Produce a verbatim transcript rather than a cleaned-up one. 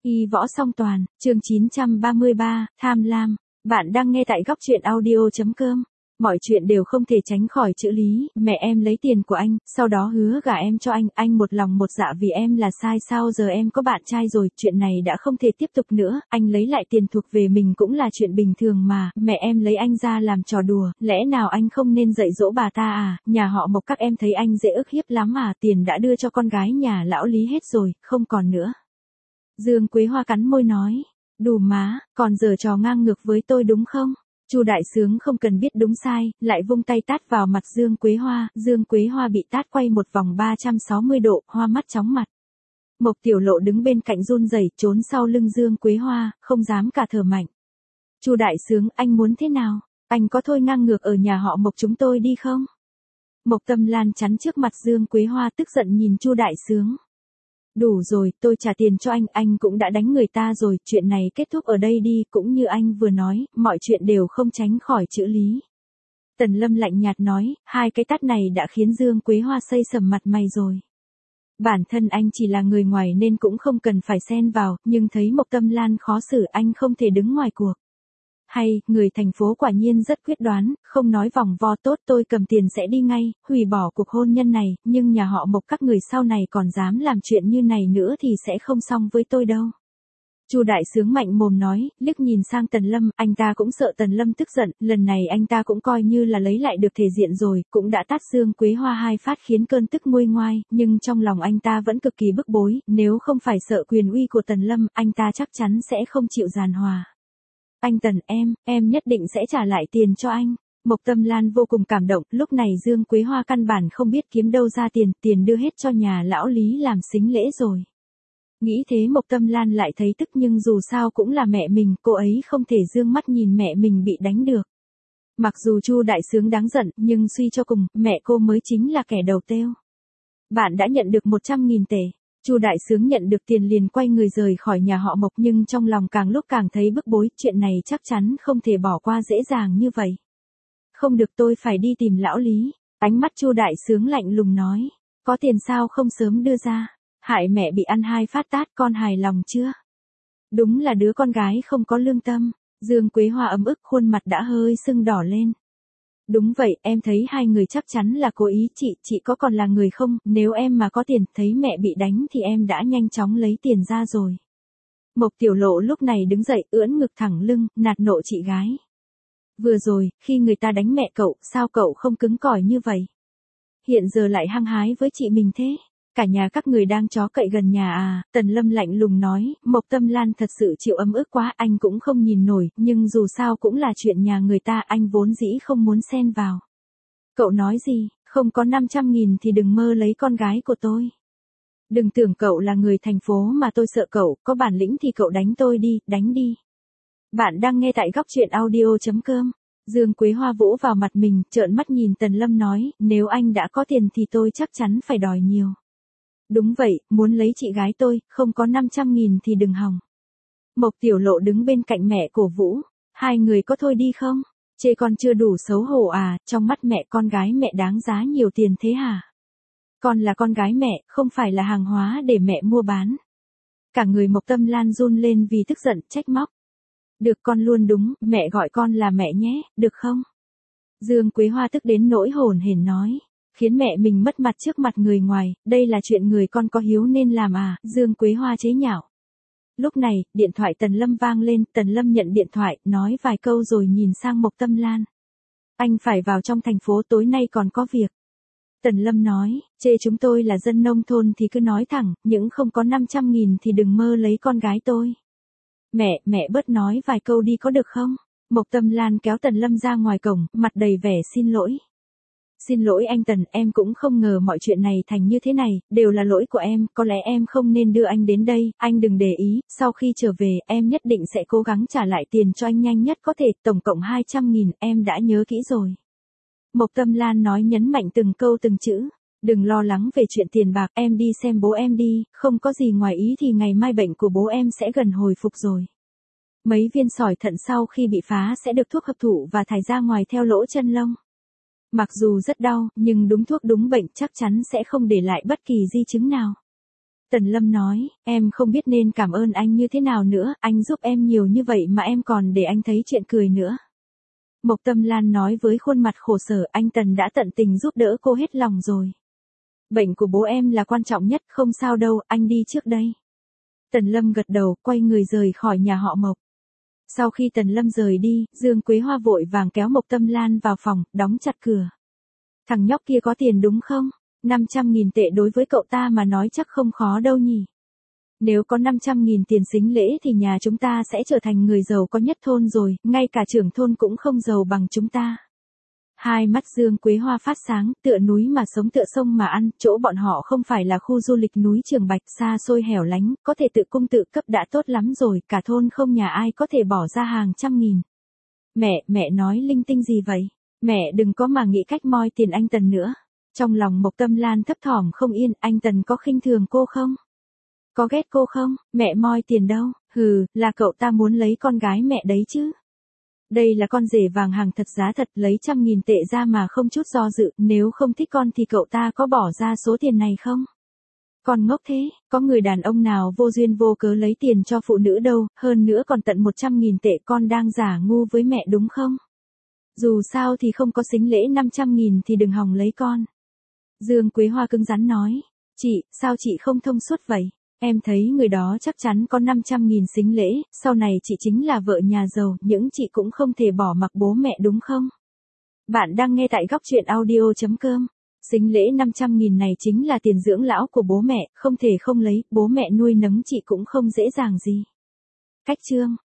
Y võ song toàn, chương chín trăm ba mươi ba, tham lam. Bạn đang nghe tại góc truyện audio chấm com. Mọi chuyện đều không thể tránh khỏi chữ lý, mẹ em lấy tiền của anh, sau đó hứa gả em cho anh, anh một lòng một dạ vì em là sai sao giờ em có bạn trai rồi, chuyện này đã không thể tiếp tục nữa, anh lấy lại tiền thuộc về mình cũng là chuyện bình thường mà, mẹ em lấy anh ra làm trò đùa, lẽ nào anh không nên dạy dỗ bà ta à, nhà họ Mộc các em thấy anh dễ ức hiếp lắm à, tiền đã đưa cho con gái nhà lão Lý hết rồi, không còn nữa. Dương Quế Hoa cắn môi nói, đù má, còn giở trò ngang ngược với tôi đúng không? Chu Đại Sướng không cần biết đúng sai, lại vung tay tát vào mặt Dương Quế Hoa, Dương Quế Hoa bị tát quay một vòng ba trăm sáu mươi độ, hoa mắt chóng mặt. Mộc Tiểu Lộ đứng bên cạnh run rẩy, trốn sau lưng Dương Quế Hoa, không dám cả thở mạnh. Chu Đại Sướng, anh muốn thế nào? Anh có thôi ngang ngược ở nhà họ Mộc chúng tôi đi không? Mộc Tâm Lan chắn trước mặt Dương Quế Hoa tức giận nhìn Chu Đại Sướng. Đủ rồi, tôi trả tiền cho anh, anh cũng đã đánh người ta rồi, chuyện này kết thúc ở đây đi, cũng như anh vừa nói, mọi chuyện đều không tránh khỏi chữ lý. Tần Lâm lạnh nhạt nói, hai cái tát này đã khiến Dương Quế Hoa xây sầm mặt mày rồi. Bản thân anh chỉ là người ngoài nên cũng không cần phải xen vào, nhưng thấy Mộc Tâm Lan khó xử anh không thể đứng ngoài cuộc. Hay, người thành phố quả nhiên rất quyết đoán, không nói vòng vo tốt tôi cầm tiền sẽ đi ngay, hủy bỏ cuộc hôn nhân này, nhưng nhà họ Mộc các người sau này còn dám làm chuyện như này nữa thì sẽ không xong với tôi đâu. Chu Đại Sướng mạnh mồm nói, liếc nhìn sang Tần Lâm, anh ta cũng sợ Tần Lâm tức giận, lần này anh ta cũng coi như là lấy lại được thể diện rồi, cũng đã tát Dương Quế Hoa hai phát khiến cơn tức nguôi ngoai, nhưng trong lòng anh ta vẫn cực kỳ bức bối, nếu không phải sợ quyền uy của Tần Lâm, anh ta chắc chắn sẽ không chịu giàn hòa. Anh Tần em, em nhất định sẽ trả lại tiền cho anh. Mộc Tâm Lan vô cùng cảm động, lúc này Dương Quế Hoa căn bản không biết kiếm đâu ra tiền, tiền đưa hết cho nhà lão Lý làm sính lễ rồi. Nghĩ thế Mộc Tâm Lan lại thấy tức nhưng dù sao cũng là mẹ mình, cô ấy không thể dương mắt nhìn mẹ mình bị đánh được. Mặc dù Chu Đại Sướng đáng giận, nhưng suy cho cùng, mẹ cô mới chính là kẻ đầu têu. Bạn đã nhận được một trăm nghìn tệ. Chu Đại Sướng nhận được tiền liền quay người rời khỏi nhà họ Mộc nhưng trong lòng càng lúc càng thấy bức bối, chuyện này chắc chắn không thể bỏ qua dễ dàng như vậy. Không được tôi phải đi tìm lão Lý. Ánh mắt Chu Đại Sướng lạnh lùng nói, có tiền sao không sớm đưa ra, hại mẹ bị ăn hai phát tát con hài lòng chưa? Đúng là đứa con gái không có lương tâm, Dương Quế Hoa ấm ức khuôn mặt đã hơi sưng đỏ lên. Đúng vậy, em thấy hai người chắc chắn là cố ý chị, chị có còn là người không, nếu em mà có tiền, thấy mẹ bị đánh thì em đã nhanh chóng lấy tiền ra rồi. Mộc Tiểu Lộ lúc này đứng dậy, ưỡn ngực thẳng lưng, nạt nộ chị gái. Vừa rồi, khi người ta đánh mẹ cậu, sao cậu không cứng cỏi như vậy? Hiện giờ lại hăng hái với chị mình thế? Cả nhà các người đang chó cậy gần nhà à, Tần Lâm lạnh lùng nói, Mộc Tâm Lan thật sự chịu ấm ức quá, anh cũng không nhìn nổi, nhưng dù sao cũng là chuyện nhà người ta, anh vốn dĩ không muốn xen vào. Cậu nói gì, không có năm trăm nghìn thì đừng mơ lấy con gái của tôi. Đừng tưởng cậu là người thành phố mà tôi sợ cậu, có bản lĩnh thì cậu đánh tôi đi, đánh đi. Bạn đang nghe tại góc truyện audio chấm com. Dương Quế Hoa vỗ vào mặt mình, trợn mắt nhìn Tần Lâm nói, nếu anh đã có tiền thì tôi chắc chắn phải đòi nhiều. Đúng vậy, muốn lấy chị gái tôi, không có năm trăm nghìn thì đừng hòng. Mộc Tiểu Lộ đứng bên cạnh mẹ cổ vũ, hai người có thôi đi không? Chê con chưa đủ xấu hổ à, trong mắt mẹ con gái mẹ đáng giá nhiều tiền thế hả? Con là con gái mẹ, không phải là hàng hóa để mẹ mua bán. Cả người Mộc Tâm Lan run lên vì tức giận, trách móc. Được con luôn đúng, mẹ gọi con là mẹ nhé, được không? Dương Quế Hoa tức đến nỗi hổn hển nói. Khiến mẹ mình mất mặt trước mặt người ngoài, đây là chuyện người con có hiếu nên làm à, Dương Quế Hoa chế nhạo. Lúc này, điện thoại Tần Lâm vang lên, Tần Lâm nhận điện thoại, nói vài câu rồi nhìn sang Mộc Tâm Lan. Anh phải vào trong thành phố tối nay còn có việc. Tần Lâm nói, chê chúng tôi là dân nông thôn thì cứ nói thẳng, những không có năm trăm nghìn thì đừng mơ lấy con gái tôi. Mẹ, mẹ bớt nói vài câu đi có được không? Mộc Tâm Lan kéo Tần Lâm ra ngoài cổng, mặt đầy vẻ xin lỗi. Xin lỗi anh Tần, em cũng không ngờ mọi chuyện này thành như thế này, đều là lỗi của em, có lẽ em không nên đưa anh đến đây, anh đừng để ý, sau khi trở về, em nhất định sẽ cố gắng trả lại tiền cho anh nhanh nhất có thể, tổng cộng hai trăm nghìn, em đã nhớ kỹ rồi. Mộc Tâm Lan nói nhấn mạnh từng câu từng chữ, đừng lo lắng về chuyện tiền bạc, em đi xem bố em đi, không có gì ngoài ý thì ngày mai bệnh của bố em sẽ gần hồi phục rồi. Mấy viên sỏi thận sau khi bị phá sẽ được thuốc hấp thụ và thải ra ngoài theo lỗ chân lông. Mặc dù rất đau, nhưng đúng thuốc đúng bệnh chắc chắn sẽ không để lại bất kỳ di chứng nào. Tần Lâm nói, em không biết nên cảm ơn anh như thế nào nữa, anh giúp em nhiều như vậy mà em còn để anh thấy chuyện cười nữa. Mộc Tâm Lan nói với khuôn mặt khổ sở, anh Tần đã tận tình giúp đỡ cô hết lòng rồi. Bệnh của bố em là quan trọng nhất, không sao đâu, anh đi trước đây. Tần Lâm gật đầu, quay người rời khỏi nhà họ Mộc. Sau khi Tần Lâm rời đi, Dương Quế Hoa vội vàng kéo Mộc Tâm Lan vào phòng, đóng chặt cửa. Thằng nhóc kia có tiền đúng không? năm trăm nghìn tệ đối với cậu ta mà nói chắc không khó đâu nhỉ. Nếu có năm trăm nghìn tiền sính lễ thì nhà chúng ta sẽ trở thành người giàu có nhất thôn rồi, ngay cả trưởng thôn cũng không giàu bằng chúng ta. Hai mắt Dương Quế Hoa phát sáng, tựa núi mà sống tựa sông mà ăn, chỗ bọn họ không phải là khu du lịch núi Trường Bạch xa xôi hẻo lánh, có thể tự cung tự cấp đã tốt lắm rồi, cả thôn không nhà ai có thể bỏ ra hàng trăm nghìn. Mẹ, mẹ nói linh tinh gì vậy? Mẹ đừng có mà nghĩ cách moi tiền anh Tần nữa. Trong lòng Mộc Tâm Lan thấp thỏm không yên, anh Tần có khinh thường cô không? Có ghét cô không? Mẹ moi tiền đâu? Hừ, là cậu ta muốn lấy con gái mẹ đấy chứ. Đây là con rể vàng hàng thật giá thật, lấy trăm nghìn tệ ra mà không chút do dự, nếu không thích con thì cậu ta có bỏ ra số tiền này không? Con ngốc thế, có người đàn ông nào vô duyên vô cớ lấy tiền cho phụ nữ đâu, hơn nữa còn tận một trăm nghìn tệ, con đang giả ngu với mẹ đúng không? Dù sao thì không có sính lễ năm trăm nghìn thì đừng hòng lấy con. Dương Quế Hoa cứng rắn nói, chị, sao chị không thông suốt vậy? Em thấy người đó chắc chắn có năm trăm nghìn sính lễ, sau này chị chính là vợ nhà giàu, những chị cũng không thể bỏ mặc bố mẹ đúng không? Bạn đang nghe tại góc truyện audio chấm com. Sính lễ năm trăm nghìn này chính là tiền dưỡng lão của bố mẹ, không thể không lấy, bố mẹ nuôi nấng chị cũng không dễ dàng gì. Cách chương